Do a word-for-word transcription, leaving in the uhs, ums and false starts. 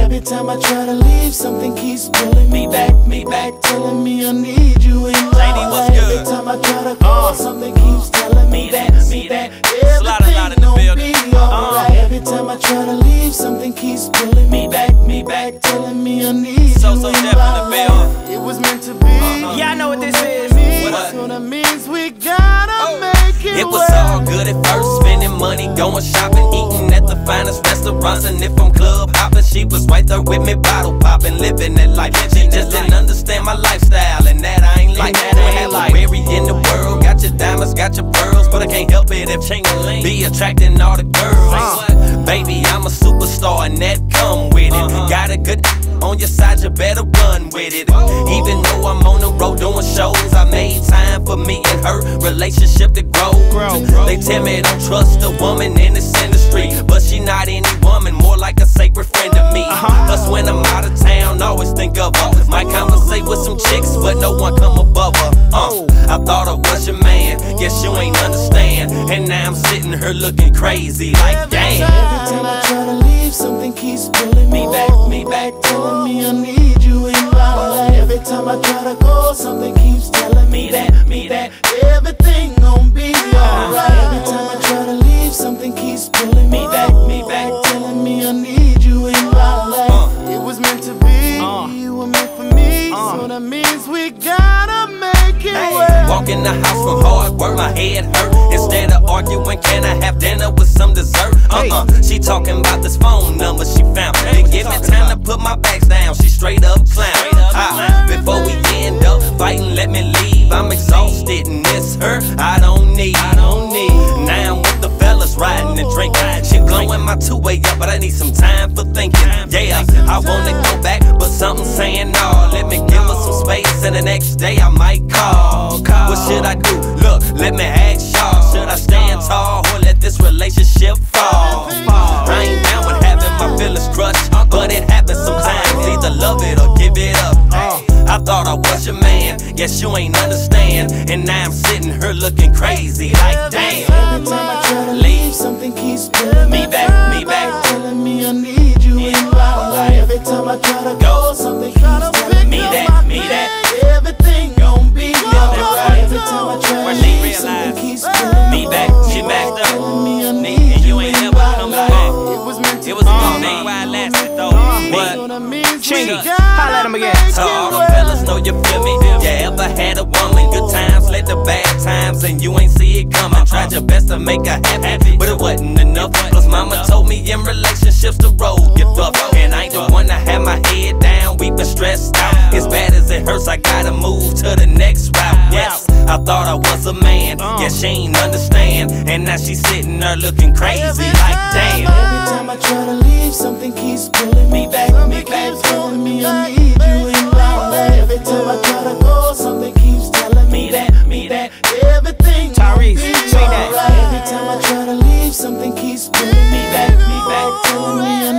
Every time I try to leave, something keeps pulling me back, me back, telling me I need you in my life. Every time I try to go, something keeps telling me that, me that everything gon' be alright. Every time I try to leave, something keeps pulling me back, me back, telling me I need so, you so in in my life. It was meant to be. Uh-huh. Yeah, I know what this is. What? So that means we gotta oh. make it. It was work. all good at first, spending money, going shopping, eating at the finest restaurants. And if I'm club hopping, she was right there with me, bottle popping, living that life. She just didn't understand my lifestyle, and that I ain't like that. I ain't like every in the world. Got your diamonds, got your pearls, but I can't help it if Ching-a-ling be attracting all the girls. Uh, baby, I'm a superstar, and that come with it. Uh-huh. Got a good on your side, you better run with it. Even though I'm on the road doing shows, I made time for me and her relationship to grow. They tell me don't trust a woman in this industry, but she not any woman, more like a sacred friend to me. Plus when I'm out of town, always think of her. Might conversate with some chicks, but no one come above her. Uh, I thought I was your man, guess you ain't understand. And now I'm sitting here looking crazy, like damn. Every time I try to leave, something keeps pulling me back, me back, telling me I need you in my life. Every time I try to go, something keeps telling me that, me that everything gon' be alright. Every time I try to leave, something keeps pulling me back, me back, telling me I need you in my life. It was meant to be, you were meant for me, so that means we gotta make it work. Walk in the house from hard work, my head hurt. Instead of arguing, can I have dinner with some dessert? Uh-uh, she talking about this phone number she found. Didn't give me time to put my bags down, she straight up clown. Ah, before we end up fighting, let me leave. I'm exhausted and miss her, I don't need, I don't need. Now I'm with the fellas riding and drinking. She blowing my two-way up, but I need some time for thinking. Yeah, I wanna go back, but something's saying no. Let me give her some space, and the next day I might call. What should I do? Look, let me ask y'all. Should I stand tall or let this relationship fall? I ain't down with having my feelings crushed, but it happens sometimes. Either love it or give it up. I thought I was your man, guess you ain't understand. And now I'm sitting here looking crazy, like damn. Every time I try to leave, something keeps pulling me back, me back, telling me I need you in my life. Every time I try to go, something keeps telling me that, me that everything gon' be alright. Every time I try to leave, something keeps pulling me back, she backed up, telling me I need you in my life. It was meant to be. It was all me while I lasted though. But Chingy, holla at him again. so all the fellas know you feel me. You ever had a woman, good times led to bad times, and you ain't see it coming. Tried your best to make her happy, but it wasn't enough. Plus mama told me in relationships the road get rough, and I ain't the one to have my head down, weeping stressed out. As bad as it hurts, I gotta move to the next route. Yes, I thought I was a man, yes she ain't understand, and now she sitting there looking crazy, like damn. Every time I try to leave, something keeps pulling me back, me back, telling me I need you in my life. Every time I try to go, something keeps telling me that, me that everything Tyrese, gon' be say that. alright. Every time I try to leave, something keeps pulling me back, me back, telling me I